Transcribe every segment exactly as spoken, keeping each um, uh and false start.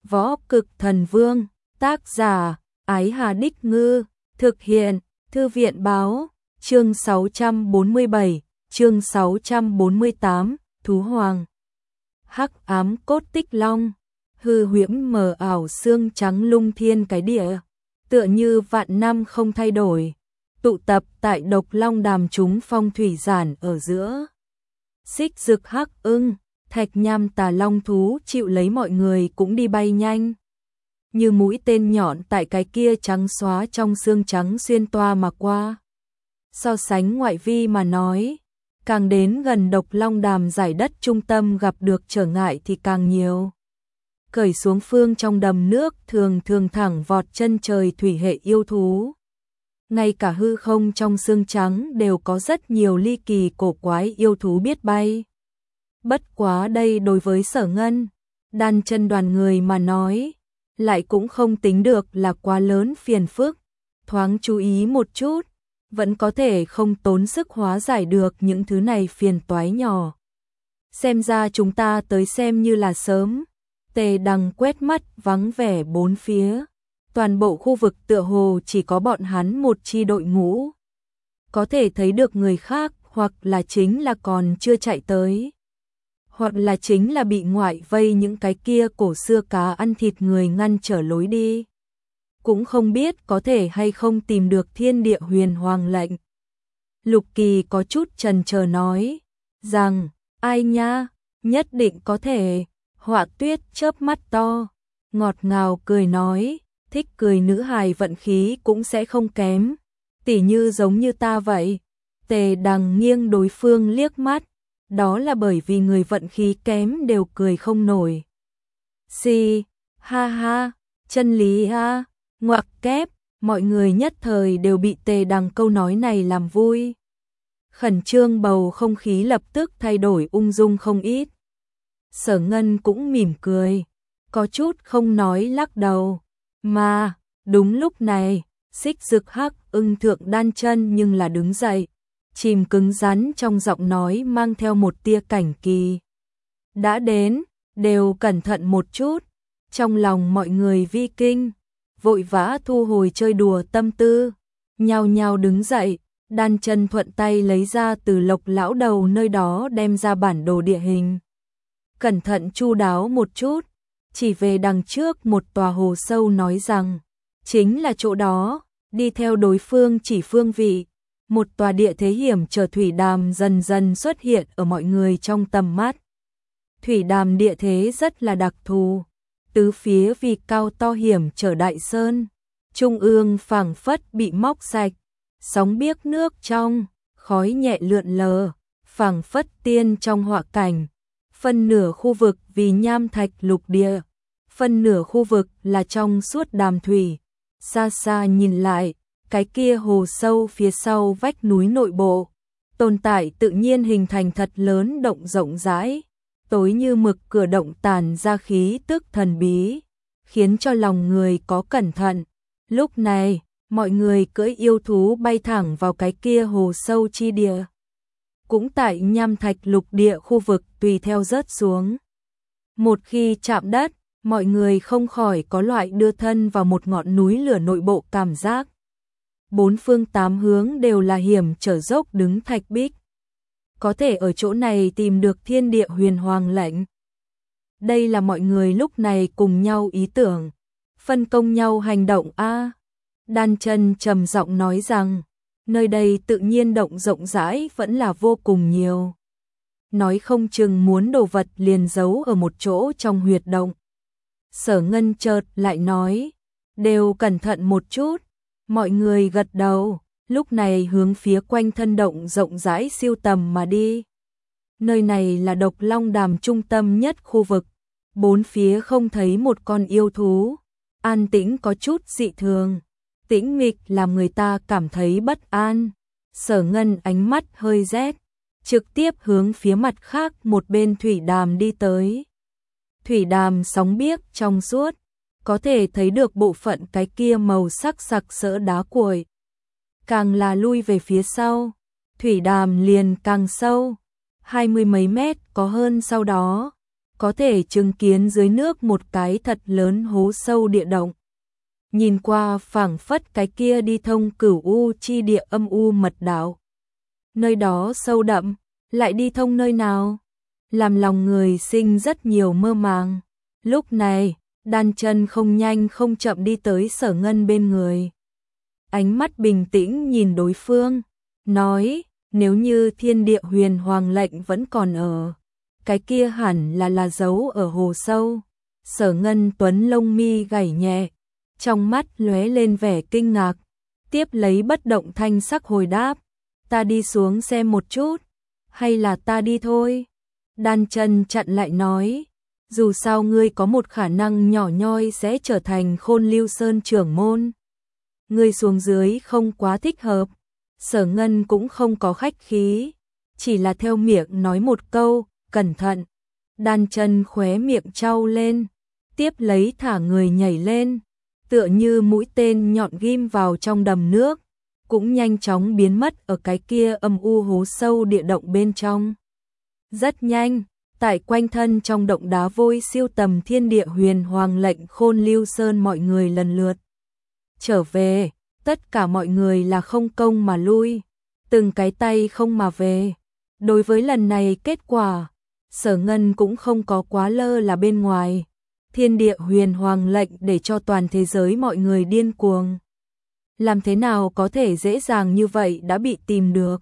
Võ Cực Thần Vương, tác giả, Ái Hà Đích Ngư, thực hiện, Thư viện Báo, chương sáu trăm bốn mươi bảy, chương sáu trăm bốn mươi tám, Thú Hoàng. Hắc ám cốt tích long, hư huyễn mờ ảo xương trắng lung thiên cái địa, tựa như vạn năm không thay đổi, tụ tập tại Độc Long Đàm chúng phong thủy giản ở giữa. Xích Dực Hắc Ưng, Thạch Nham Tà Long thú chịu lấy mọi người cũng đi bay nhanh, như mũi tên nhọn tại cái kia trắng xóa trong xương trắng xuyên toa mà qua. So sánh ngoại vi mà nói, càng đến gần Độc Long Đàm giải đất trung tâm gặp được trở ngại thì càng nhiều. Cởi xuống phương trong đầm nước thường thường thẳng vọt chân trời thủy hệ yêu thú. Ngay cả hư không trong xương trắng đều có rất nhiều ly kỳ cổ quái yêu thú biết bay. Bất quá đây đối với Sở Ngân, Đan Chân đoàn người mà nói, lại cũng không tính được là quá lớn phiền phức, thoáng chú ý một chút, vẫn có thể không tốn sức hóa giải được những thứ này phiền toái nhỏ. Xem ra chúng ta tới xem như là sớm. Tề Đằng quét mắt vắng vẻ bốn phía, toàn bộ khu vực tựa hồ chỉ có bọn hắn một chi đội ngũ. Có thể thấy được người khác hoặc là chính là còn chưa chạy tới, hoặc là chính là bị ngoại vây những cái kia cổ xưa cá ăn thịt người ngăn trở lối đi. Cũng không biết có thể hay không tìm được thiên địa huyền hoàng lệnh. Lục Kỳ có chút chần chờ nói rằng, ai nha, nhất định có thể. Họa Tuyết chớp mắt to, ngọt ngào cười nói, thích cười nữ hài vận khí cũng sẽ không kém, tỉ như giống như ta vậy. Tề Đằng nghiêng đối phương liếc mắt, đó là bởi vì người vận khí kém đều cười không nổi. Si, ha ha, chân lý ha, ngoặc kép, mọi người nhất thời đều bị Tề Đằng câu nói này làm vui. Khẩn trương bầu không khí lập tức thay đổi ung dung không ít. Sở Ngân cũng mỉm cười, có chút không nói lắc đầu. Mà, đúng lúc này, Xích Dực Hắc Ưng thượng Đan Chân nhưng là đứng dậy, chìm cứng rắn trong giọng nói mang theo một tia cảnh kỳ. Đã đến, đều cẩn thận một chút. Trong lòng mọi người vi kinh, vội vã thu hồi chơi đùa tâm tư, nhao nhao đứng dậy. Đan Chân thuận tay lấy ra từ Lộc lão đầu nơi đó đem ra bản đồ địa hình. Cẩn thận chu đáo một chút, chỉ về đằng trước một tòa hồ sâu nói rằng, chính là chỗ đó, đi theo đối phương chỉ phương vị. Một tòa địa thế hiểm trở thủy đàm dần dần xuất hiện ở mọi người trong tầm mắt. Thủy đàm địa thế rất là đặc thù, tứ phía vì cao to hiểm trở đại sơn, trung ương phảng phất bị móc sạch, sóng biếc nước trong, khói nhẹ lượn lờ, phảng phất tiên trong họa cảnh. Phân nửa khu vực vì nham thạch lục địa, phân nửa khu vực là trong suốt đàm thủy. Xa xa nhìn lại, cái kia hồ sâu phía sau vách núi nội bộ, tồn tại tự nhiên hình thành thật lớn động rộng rãi, tối như mực cửa động tàn ra khí tức thần bí, khiến cho lòng người có cẩn thận. Lúc này, mọi người cưỡi yêu thú bay thẳng vào cái kia hồ sâu chi địa. Cũng tại nham thạch lục địa khu vực tùy theo rớt xuống. Một khi chạm đất, mọi người không khỏi có loại đưa thân vào một ngọn núi lửa nội bộ cảm giác. Bốn phương tám hướng đều là hiểm trở dốc đứng thạch bích. Có thể ở chỗ này tìm được thiên địa huyền hoàng lệnh. Đây là mọi người lúc này cùng nhau ý tưởng, phân công nhau hành động a. Đan Chân trầm giọng nói rằng, nơi đây tự nhiên động rộng rãi vẫn là vô cùng nhiều. Nói không chừng muốn đồ vật liền giấu ở một chỗ trong huyệt động. Sở Ngân chợt lại nói, đều cẩn thận một chút. Mọi người gật đầu, lúc này hướng phía quanh thân động rộng rãi siêu tầm mà đi. Nơi này là Độc Long Đàm trung tâm nhất khu vực, bốn phía không thấy một con yêu thú, an tĩnh có chút dị thường. Tĩnh mịch làm người ta cảm thấy bất an. Sở Ngân ánh mắt hơi rét, trực tiếp hướng phía mặt khác một bên thủy đàm đi tới. Thủy đàm sóng biếc trong suốt, có thể thấy được bộ phận cái kia màu sắc sặc sỡ đá cuội. Càng là lui về phía sau, thủy đàm liền càng sâu, hai mươi mấy mét có hơn sau đó, có thể chứng kiến dưới nước một cái thật lớn hố sâu địa động. Nhìn qua phảng phất cái kia đi thông cửu u chi địa âm u mật đạo. Nơi đó sâu đậm, lại đi thông nơi nào? Làm lòng người sinh rất nhiều mơ màng. Lúc này, Đan Chân không nhanh không chậm đi tới Sở Ngân bên người. Ánh mắt bình tĩnh nhìn đối phương, nói, nếu như thiên địa huyền hoàng lệnh vẫn còn ở, cái kia hẳn là là dấu ở hồ sâu. Sở Ngân Tuấn lông mi gảy nhẹ, trong mắt lóe lên vẻ kinh ngạc, tiếp lấy bất động thanh sắc hồi đáp, ta đi xuống xem một chút, hay là ta đi thôi? Đan Chân chặn lại nói, dù sao ngươi có một khả năng nhỏ nhoi sẽ trở thành Khôn Lưu Sơn trưởng môn. Ngươi xuống dưới không quá thích hợp. Sở Ngân cũng không có khách khí, chỉ là theo miệng nói một câu, cẩn thận. Đan Chân khóe miệng trao lên, tiếp lấy thả người nhảy lên, tựa như mũi tên nhọn ghim vào trong đầm nước, cũng nhanh chóng biến mất ở cái kia âm u hố sâu địa động bên trong. Rất nhanh, tại quanh thân trong động đá vôi siêu tầm thiên địa huyền hoàng lệnh Khôn Lưu Sơn mọi người lần lượt trở về, tất cả mọi người là không công mà lui, từng cái tay không mà về. Đối với lần này kết quả, Sở Ngân cũng không có quá lơ là bên ngoài. Thiên địa huyền hoàng lệnh để cho toàn thế giới mọi người điên cuồng. Làm thế nào có thể dễ dàng như vậy đã bị tìm được?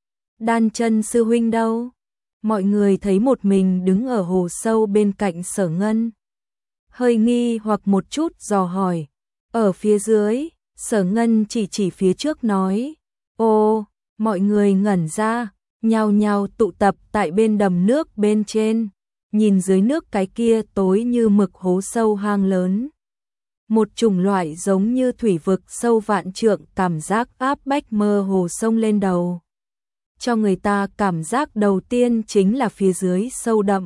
Đan Chân sư huynh đâu? Mọi người thấy một mình đứng ở hồ sâu bên cạnh Sở Ngân. Hơi nghi hoặc một chút dò hỏi. Ở phía dưới, Sở Ngân chỉ chỉ phía trước nói. Ô, mọi người ngẩn ra, nhao nhao tụ tập tại bên đầm nước bên trên. Nhìn dưới nước cái kia tối như mực hố sâu hang lớn. Một chủng loại giống như thủy vực sâu vạn trượng cảm giác áp bách mơ hồ sông lên đầu. Cho người ta cảm giác đầu tiên chính là phía dưới sâu đậm.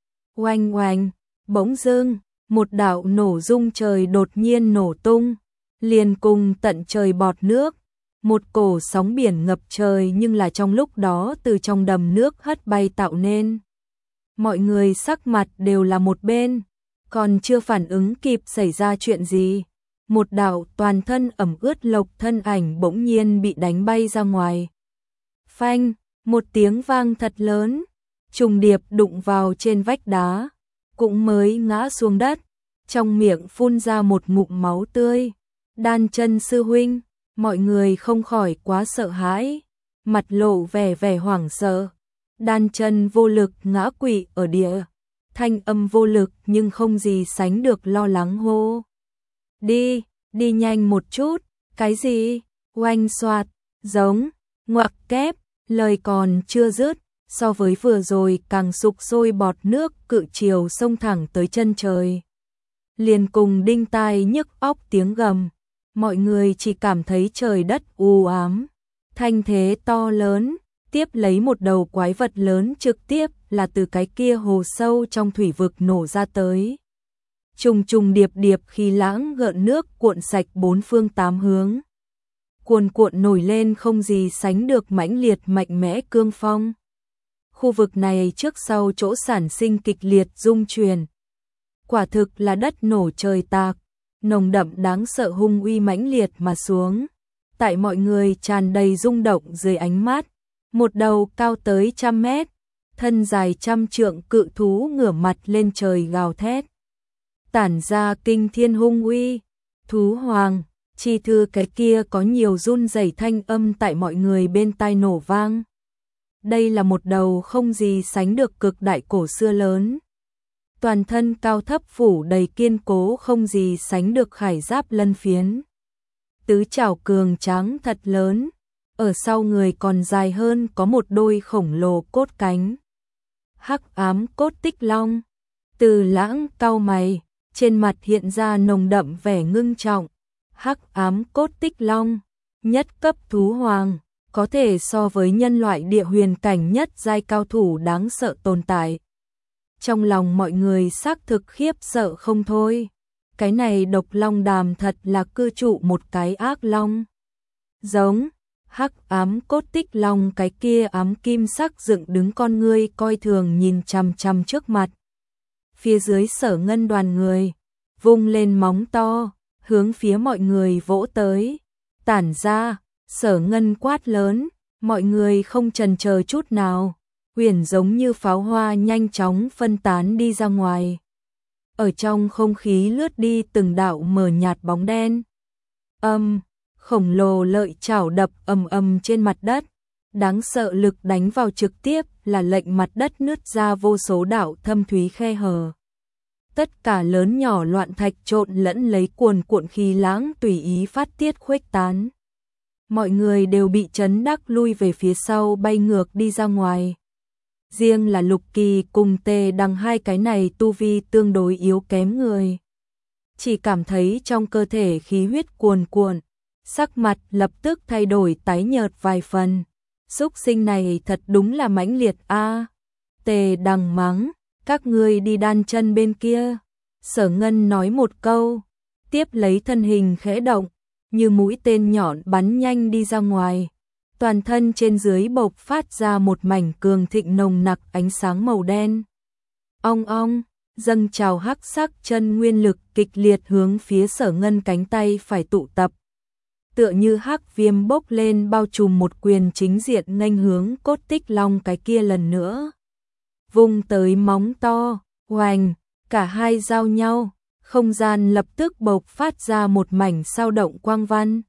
Oanh oanh, bỗng dưng, một đạo nổ rung trời đột nhiên nổ tung, liền cùng tận trời bọt nước. Một cổ sóng biển ngập trời nhưng là trong lúc đó từ trong đầm nước hất bay tạo nên. Mọi người sắc mặt đều là một bên, còn chưa phản ứng kịp xảy ra chuyện gì. Một đạo toàn thân ẩm ướt lộc thân ảnh bỗng nhiên bị đánh bay ra ngoài. Phanh, một tiếng vang thật lớn, trùng điệp đụng vào trên vách đá, cũng mới ngã xuống đất, trong miệng phun ra một ngụm máu tươi. Đan Chân sư huynh, mọi người không khỏi quá sợ hãi, mặt lộ vẻ vẻ hoảng sợ. Đan Chân vô lực ngã quỵ ở địa, thanh âm vô lực nhưng không gì sánh được lo lắng hô. Đi, đi nhanh một chút, cái gì? Oanh xoạt, giống, ngoặc kép, lời còn chưa dứt, so với vừa rồi càng sục sôi bọt nước cự chiều xông thẳng tới chân trời. Liền cùng đinh tai nhức óc tiếng gầm, mọi người chỉ cảm thấy trời đất u ám, thanh thế to lớn. Tiếp lấy một đầu quái vật lớn trực tiếp là từ cái kia hồ sâu trong thủy vực nổ ra tới. Trùng trùng điệp điệp khí lãng gợn nước cuộn sạch bốn phương tám hướng. Cuồn cuộn nổi lên không gì sánh được mãnh liệt mạnh mẽ cương phong. Khu vực này trước sau chỗ sản sinh kịch liệt rung chuyển. Quả thực là đất nổ trời tạc, nồng đậm đáng sợ hung uy mãnh liệt mà xuống. Tại mọi người tràn đầy rung động dưới ánh mắt. Một đầu cao tới trăm mét, thân dài trăm trượng cự thú ngửa mặt lên trời gào thét. Tản ra kinh thiên hung uy, thú hoàng, chi thư cái kia có nhiều run rẩy thanh âm tại mọi người bên tai nổ vang. Đây là một đầu không gì sánh được cực đại cổ xưa lớn. Toàn thân cao thấp phủ đầy kiên cố không gì sánh được khải giáp lân phiến. Tứ trảo cường tráng thật lớn. Ở sau người còn dài hơn có một đôi khổng lồ cốt cánh. Hắc ám cốt tích long. Từ Lãng cau mày, trên mặt hiện ra nồng đậm vẻ ngưng trọng. Hắc ám cốt tích long, nhất cấp thú hoàng, có thể so với nhân loại địa huyền cảnh nhất giai cao thủ đáng sợ tồn tại. Trong lòng mọi người xác thực khiếp sợ không thôi. Cái này độc long đàm thật là cư trụ một cái ác long. Giống hắc ám cốt tích long cái kia ám kim sắc dựng đứng con ngươi coi thường nhìn chằm chằm trước mặt. phía dưới Sở Ngân đoàn người, vung lên móng to, hướng phía mọi người vỗ tới. Tản ra, Sở Ngân quát lớn, mọi người không chần chờ chút nào, huyền giống như pháo hoa nhanh chóng phân tán đi ra ngoài. Ở trong không khí lướt đi từng đạo mờ nhạt bóng đen. Âm, khổng lồ lợi chảo đập ầm ầm trên mặt đất, đáng sợ lực đánh vào trực tiếp là lệnh mặt đất nứt ra vô số đạo thâm thúy khe hở. Tất cả lớn nhỏ loạn thạch trộn lẫn lấy cuồn cuộn khí lãng tùy ý phát tiết khuếch tán. Mọi người đều bị chấn đắc lui về phía sau bay ngược đi ra ngoài. Riêng là Lục Kỳ cùng Tề Đằng hai cái này tu vi tương đối yếu kém người. Chỉ cảm thấy trong cơ thể khí huyết cuồn cuộn, sắc mặt lập tức thay đổi tái nhợt vài phần. Súc sinh này thật đúng là mãnh liệt a. À, Tề Đằng mắng, các ngươi đi đan chân bên kia. Sở Ngân nói một câu, tiếp lấy thân hình khẽ động, như mũi tên nhọn bắn nhanh đi ra ngoài. Toàn thân trên dưới bộc phát ra một mảnh cường thịnh nồng nặc ánh sáng màu đen. Ong ong, dâng trào hắc sắc chân nguyên lực kịch liệt hướng phía Sở Ngân cánh tay phải tụ tập. Tựa như hắc viêm bốc lên bao trùm một quyền chính diện nghênh hướng Cốt Tích Long cái kia lần nữa. Vung tới móng to, oành, cả hai giao nhau, không gian lập tức bộc phát ra một mảnh sao động quang văn.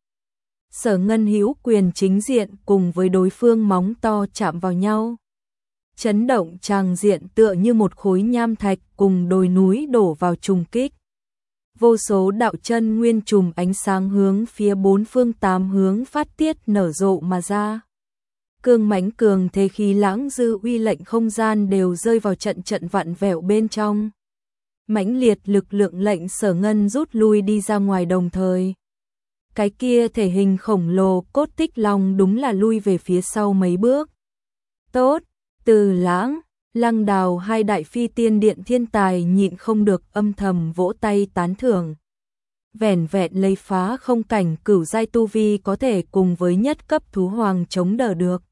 Sở Ngân hữu quyền chính diện cùng với đối phương móng to chạm vào nhau. Chấn động tràng diện tựa như một khối nham thạch cùng đồi núi đổ vào trùng kích. Vô số đạo chân nguyên trùm ánh sáng hướng phía bốn phương tám hướng phát tiết nở rộ mà ra. Cương mãnh cường thế khí lãng dư uy lệnh không gian đều rơi vào trận trận vặn vẹo bên trong. Mãnh liệt lực lượng lệnh Sở Ngân rút lui đi ra ngoài đồng thời. Cái kia thể hình khổng lồ Cốt Tích Long đúng là lui về phía sau mấy bước. Tốt, Từ Lãng, Lăng Đào hai đại phi tiên điện thiên tài nhịn không được âm thầm vỗ tay tán thưởng. Vẻn vẹn lấy phá không cảnh cửu giai tu vi có thể cùng với nhất cấp thú hoàng chống đỡ được.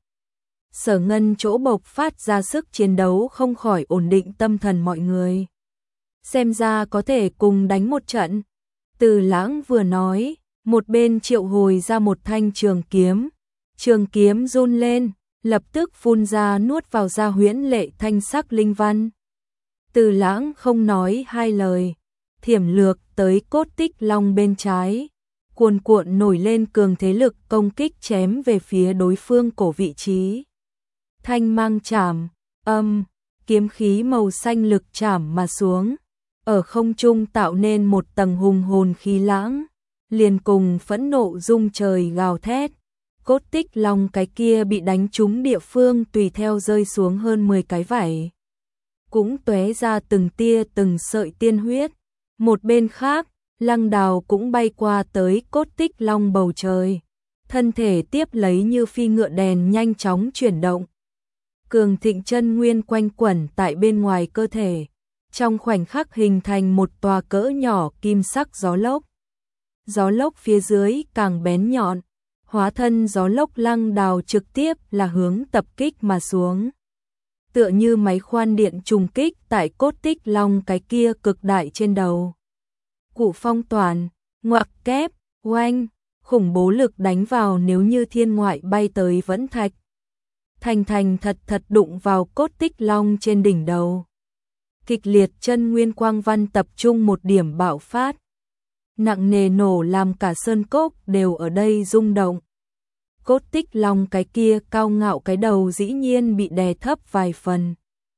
Sở Ngân chỗ bộc phát ra sức chiến đấu không khỏi ổn định tâm thần mọi người. Xem ra có thể cùng đánh một trận. Từ Lãng vừa nói, một bên triệu hồi ra một thanh trường kiếm. Trường kiếm run lên, lập tức phun ra nuốt vào ra huyễn lệ thanh sắc linh văn. Từ Lãng không nói hai lời, thiểm lược tới Cốt Tích Long bên trái, cuồn cuộn nổi lên cường thế lực công kích chém về phía đối phương cổ vị trí. Thanh mang chảm, âm, kiếm khí màu xanh lực chảm mà xuống, ở không trung tạo nên một tầng hùng hồn khí lãng, liền cùng phẫn nộ rung trời gào thét. Cốt Tích Long cái kia bị đánh trúng địa phương tùy theo rơi xuống hơn mười cái vảy, cũng tóe ra từng tia từng sợi tiên huyết. Một bên khác, Lăng Đào cũng bay qua tới Cốt Tích Long bầu trời, thân thể tiếp lấy như phi ngựa đèn nhanh chóng chuyển động. Cường thịnh chân nguyên quanh quẩn tại bên ngoài cơ thể, trong khoảnh khắc hình thành một tòa cỡ nhỏ kim sắc gió lốc. Gió lốc phía dưới càng bén nhọn, hóa thân gió lốc Lăng Đào trực tiếp là hướng tập kích mà xuống. Tựa như máy khoan điện trùng kích tại Cốt Tích Long cái kia cực đại trên đầu. Cụ phong toàn, ngoặc kép, oanh, khủng bố lực đánh vào nếu như thiên ngoại bay tới vẫn thạch. Thành thành thật thật đụng vào Cốt Tích Long trên đỉnh đầu. Kịch liệt chân nguyên quang văn tập trung một điểm bạo phát. Nặng nề nổ làm cả sơn cốc đều ở đây rung động. Cốt Tích Long cái kia cao ngạo cái đầu dĩ nhiên bị đè thấp vài phần.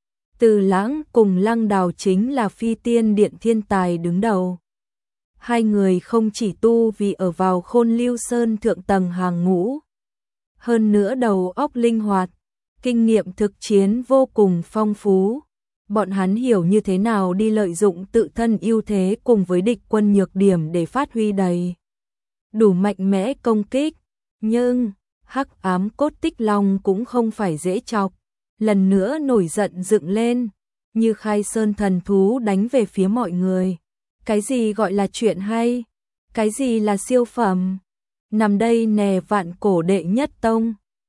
Từ Lãng cùng Lăng Đào chính là phi tiên điện thiên tài đứng đầu. Hai người không chỉ tu vì ở vào Khôn Lưu Sơn thượng tầng hàng ngũ, hơn nữa đầu óc linh hoạt, kinh nghiệm thực chiến vô cùng phong phú. Bọn hắn hiểu như thế nào đi lợi dụng tự thân ưu thế cùng với địch quân nhược điểm để phát huy đầy đủ mạnh mẽ công kích. Nhưng hắc ám Cốt Tích Long cũng không phải dễ chọc, lần nữa nổi giận dựng lên, như khai sơn thần thú đánh về phía mọi người. Cái gì gọi là chuyện hay? Cái gì là siêu phẩm? Nằm đây nè vạn cổ đệ nhất tông,